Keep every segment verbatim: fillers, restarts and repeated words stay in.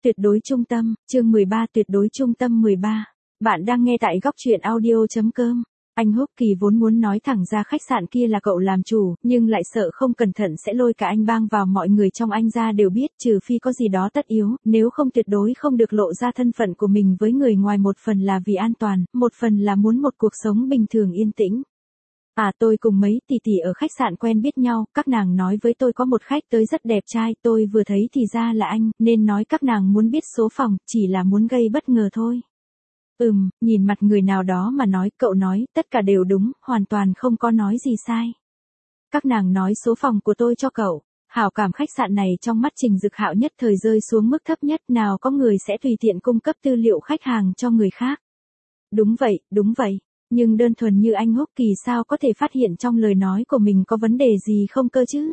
Tuyệt đối trung tâm, chương mười ba tuyệt đối trung tâm mười ba. Bạn đang nghe tại góc truyện audio.com. Anh Húc Kỳ vốn muốn nói thẳng ra khách sạn kia là cậu làm chủ, nhưng lại sợ không cẩn thận sẽ lôi cả anh bang vào, mọi người trong anh ra đều biết, trừ phi có gì đó tất yếu, nếu không tuyệt đối không được lộ ra thân phận của mình với người ngoài, một phần là vì an toàn, một phần là muốn một cuộc sống bình thường yên tĩnh. À tôi cùng mấy tỷ tỷ ở khách sạn quen biết nhau, các nàng nói với tôi có một khách tới rất đẹp trai, tôi vừa thấy thì ra là anh, nên nói các nàng muốn biết số phòng, chỉ là muốn gây bất ngờ thôi. Ừm, nhìn mặt người nào đó mà nói, cậu nói, tất cả đều đúng, hoàn toàn không có nói gì sai. Các nàng nói số phòng của tôi cho cậu. Hảo cảm khách sạn này trong mắt Trình Dực Hạo nhất thời rơi xuống mức thấp nhất, nào có người sẽ tùy tiện cung cấp tư liệu khách hàng cho người khác. Đúng vậy, đúng vậy. Nhưng đơn thuần như anh Húc Kỳ sao có thể phát hiện trong lời nói của mình có vấn đề gì không cơ chứ?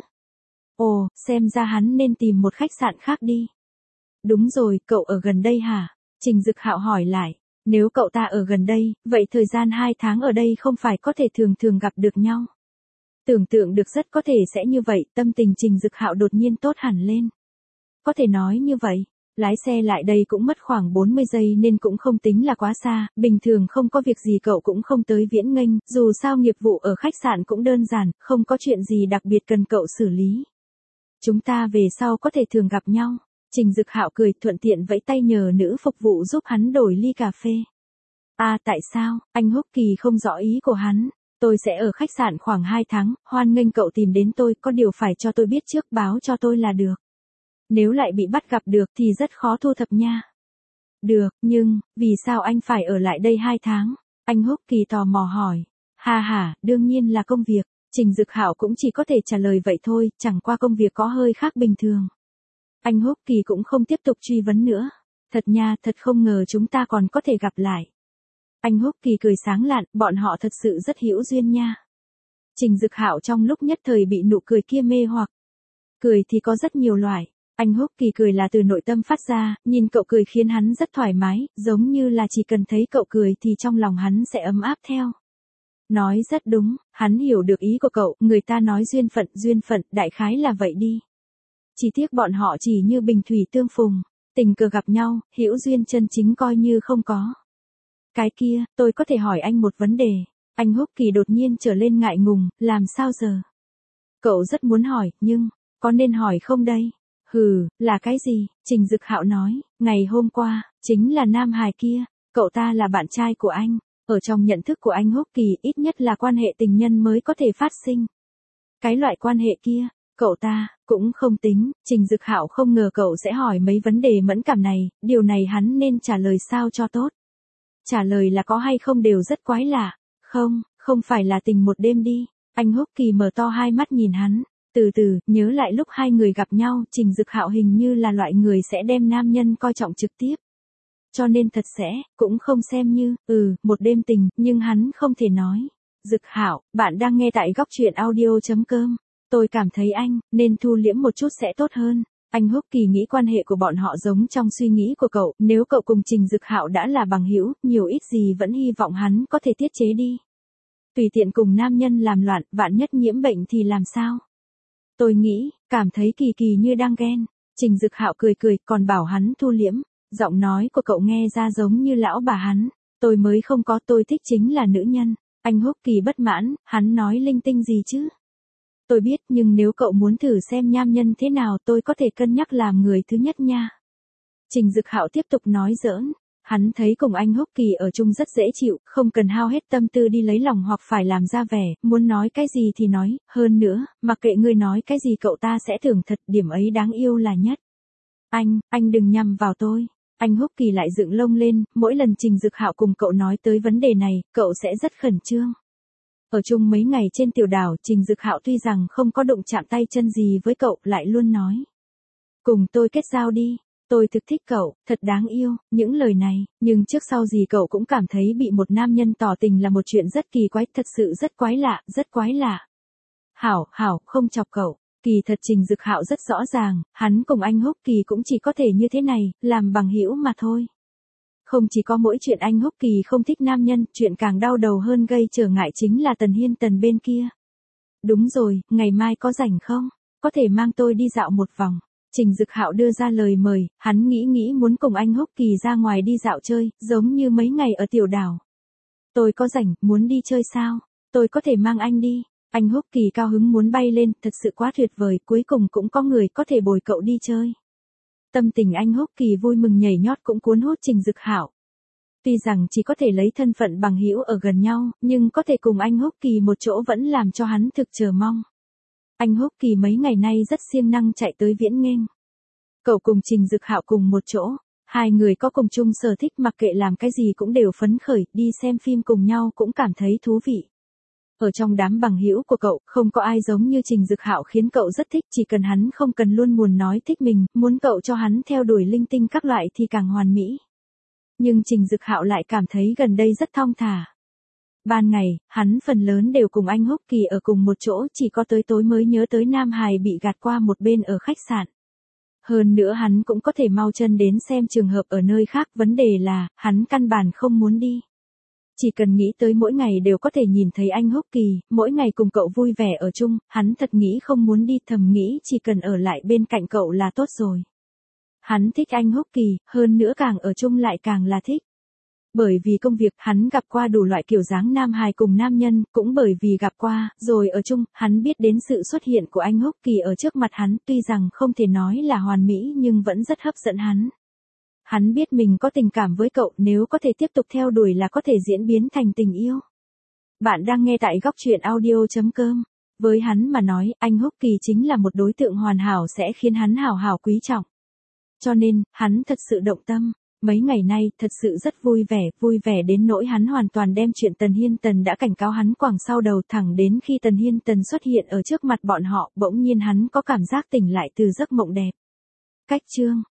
Ồ, xem ra hắn nên tìm một khách sạn khác đi. Đúng rồi, cậu ở gần đây hả? Trình Dực Hạo hỏi lại. Nếu cậu ta ở gần đây, vậy thời gian hai tháng ở đây không phải có thể thường thường gặp được nhau. Tưởng tượng được rất có thể sẽ như vậy, tâm tình Trình Dực Hạo đột nhiên tốt hẳn lên. Có thể nói như vậy. Lái xe lại đây cũng mất khoảng bốn mươi giây nên cũng không tính là quá xa, bình thường không có việc gì cậu cũng không tới viễn nghênh, dù sao nghiệp vụ ở khách sạn cũng đơn giản, không có chuyện gì đặc biệt cần cậu xử lý. Chúng ta về sau có thể thường gặp nhau. Trình Dực Hạo cười, thuận tiện vẫy tay nhờ nữ phục vụ giúp hắn đổi ly cà phê. À tại sao? Anh Húc Kỳ không rõ ý của hắn. Tôi sẽ ở khách sạn khoảng hai tháng, hoan nghênh cậu tìm đến tôi, có điều phải cho tôi biết trước, báo cho tôi là được. Nếu lại bị bắt gặp được thì rất khó thu thập nha. Được, nhưng, vì sao anh phải ở lại đây hai tháng? Anh Húc Kỳ tò mò hỏi. Ha ha, đương nhiên là công việc. Trình Dực Hạo cũng chỉ có thể trả lời vậy thôi, chẳng qua công việc có hơi khác bình thường. Anh Húc Kỳ cũng không tiếp tục truy vấn nữa. Thật nha, thật không ngờ chúng ta còn có thể gặp lại. Anh Húc Kỳ cười sáng lạn, bọn họ thật sự rất hữu duyên nha. Trình Dực Hạo trong lúc nhất thời bị nụ cười kia mê hoặc. Cười thì có rất nhiều loại. Anh Húc Kỳ cười là từ nội tâm phát ra, nhìn cậu cười khiến hắn rất thoải mái, giống như là chỉ cần thấy cậu cười thì trong lòng hắn sẽ ấm áp theo. Nói rất đúng, hắn hiểu được ý của cậu, người ta nói duyên phận, duyên phận, đại khái là vậy đi. Chỉ tiếc bọn họ chỉ như bình thủy tương phùng, tình cờ gặp nhau, hữu duyên chân chính coi như không có. Cái kia, tôi có thể hỏi anh một vấn đề. Anh Húc Kỳ đột nhiên trở lên ngại ngùng, làm sao giờ? Cậu rất muốn hỏi, nhưng, có nên hỏi không đây? Hừ, là cái gì? Trình Dực Hạo nói, ngày hôm qua, chính là nam hài kia, cậu ta là bạn trai của anh. Ở trong nhận thức của anh Húc Kỳ, ít nhất là quan hệ tình nhân mới có thể phát sinh. Cái loại quan hệ kia, cậu ta, cũng không tính. Trình Dực Hạo không ngờ cậu sẽ hỏi mấy vấn đề mẫn cảm này, điều này hắn nên trả lời sao cho tốt. Trả lời là có hay không đều rất quái lạ. Không, không phải là tình một đêm đi. Anh Húc Kỳ mở to hai mắt nhìn hắn. Từ từ, nhớ lại lúc hai người gặp nhau, Trình Dực Hạo hình như là loại người sẽ đem nam nhân coi trọng trực tiếp. Cho nên thật sẽ, cũng không xem như, ừ, một đêm tình, nhưng hắn không thể nói. Dực Hạo, bạn đang nghe tại góc truyện audio.com. Tôi cảm thấy anh, nên thu liễm một chút sẽ tốt hơn. Anh Húc Kỳ nghĩ quan hệ của bọn họ giống trong suy nghĩ của cậu, nếu cậu cùng Trình Dực Hạo đã là bằng hữu, nhiều ít gì vẫn hy vọng hắn có thể tiết chế đi. Tùy tiện cùng nam nhân làm loạn, vạn nhất nhiễm bệnh thì làm sao? Tôi nghĩ, cảm thấy Kỳ Kỳ như đang ghen. Trình Dực Hạo cười cười, còn bảo hắn thu liễm. Giọng nói của cậu nghe ra giống như lão bà hắn. Tôi mới không có, tôi thích chính là nữ nhân. Anh Húc Kỳ bất mãn, hắn nói linh tinh gì chứ? Tôi biết, nhưng nếu cậu muốn thử xem nham nhân thế nào, tôi có thể cân nhắc làm người thứ nhất nha. Trình Dực Hạo tiếp tục nói giỡn. Hắn thấy cùng anh Húc Kỳ ở chung rất dễ chịu, không cần hao hết tâm tư đi lấy lòng hoặc phải làm ra vẻ, muốn nói cái gì thì nói, hơn nữa, mặc kệ ngươi nói cái gì cậu ta sẽ thưởng thật, điểm ấy đáng yêu là nhất. Anh, anh đừng nhầm vào tôi. Anh Húc Kỳ lại dựng lông lên, mỗi lần Trình Dực Hạo cùng cậu nói tới vấn đề này, cậu sẽ rất khẩn trương. Ở chung mấy ngày trên tiểu đảo, Trình Dực Hạo tuy rằng không có đụng chạm tay chân gì với cậu, lại luôn nói. Cùng tôi kết giao đi, tôi thực thích cậu, thật đáng yêu, những lời này, nhưng trước sau gì cậu cũng cảm thấy bị một nam nhân tỏ tình là một chuyện rất kỳ quái, thật sự rất quái lạ, rất quái lạ. Hảo, hảo, không chọc cậu. Kỳ thật Trình Dực Hạo rất rõ ràng, hắn cùng anh Húc Kỳ cũng chỉ có thể như thế này, làm bằng hữu mà thôi. Không chỉ có mỗi chuyện anh Húc Kỳ không thích nam nhân, chuyện càng đau đầu hơn gây trở ngại chính là Tần Hiên Tần bên kia. Đúng rồi, ngày mai có rảnh không? Có thể mang tôi đi dạo một vòng. Trình Dực Hạo đưa ra lời mời, hắn nghĩ nghĩ muốn cùng anh Húc Kỳ ra ngoài đi dạo chơi, giống như mấy ngày ở tiểu đảo. Tôi có rảnh, muốn đi chơi sao? Tôi có thể mang anh đi. Anh Húc Kỳ cao hứng muốn bay lên, thật sự quá tuyệt vời, cuối cùng cũng có người có thể bồi cậu đi chơi. Tâm tình anh Húc Kỳ vui mừng nhảy nhót cũng cuốn hút Trình Dực Hạo. Tuy rằng chỉ có thể lấy thân phận bằng hữu ở gần nhau, nhưng có thể cùng anh Húc Kỳ một chỗ vẫn làm cho hắn thực chờ mong. Anh Húc Kỳ mấy ngày nay rất siêng năng chạy tới Viễn Nghênh. Cậu cùng Trình Dực Hạo cùng một chỗ, hai người có cùng chung sở thích, mặc kệ làm cái gì cũng đều phấn khởi, đi xem phim cùng nhau cũng cảm thấy thú vị. Ở trong đám bằng hữu của cậu, không có ai giống như Trình Dực Hạo khiến cậu rất thích, chỉ cần hắn không cần luôn muốn nói thích mình, muốn cậu cho hắn theo đuổi linh tinh các loại thì càng hoàn mỹ. Nhưng Trình Dực Hạo lại cảm thấy gần đây rất thong thả. Ban ngày, hắn phần lớn đều cùng anh Húc Kỳ ở cùng một chỗ, chỉ có tới tối mới nhớ tới Nam Hải bị gạt qua một bên ở khách sạn. Hơn nữa hắn cũng có thể mau chân đến xem trường hợp ở nơi khác, vấn đề là, hắn căn bản không muốn đi. Chỉ cần nghĩ tới mỗi ngày đều có thể nhìn thấy anh Húc Kỳ, mỗi ngày cùng cậu vui vẻ ở chung, hắn thật nghĩ không muốn đi, thầm nghĩ chỉ cần ở lại bên cạnh cậu là tốt rồi. Hắn thích anh Húc Kỳ, hơn nữa càng ở chung lại càng là thích. Bởi vì công việc, hắn gặp qua đủ loại kiểu dáng nam hài cùng nam nhân, cũng bởi vì gặp qua, rồi ở chung, hắn biết đến sự xuất hiện của anh Húc Kỳ ở trước mặt hắn, tuy rằng không thể nói là hoàn mỹ nhưng vẫn rất hấp dẫn hắn. Hắn biết mình có tình cảm với cậu, nếu có thể tiếp tục theo đuổi là có thể diễn biến thành tình yêu. Bạn đang nghe tại góc truyện audio chấm com. Với hắn mà nói, anh Húc Kỳ chính là một đối tượng hoàn hảo sẽ khiến hắn hảo hảo quý trọng. Cho nên, hắn thật sự động tâm. Mấy ngày nay, thật sự rất vui vẻ, vui vẻ đến nỗi hắn hoàn toàn đem chuyện Tần Hiên Tần đã cảnh cáo hắn quẳng sau đầu, thẳng đến khi Tần Hiên Tần xuất hiện ở trước mặt bọn họ, bỗng nhiên hắn có cảm giác tỉnh lại từ giấc mộng đẹp. Cách chương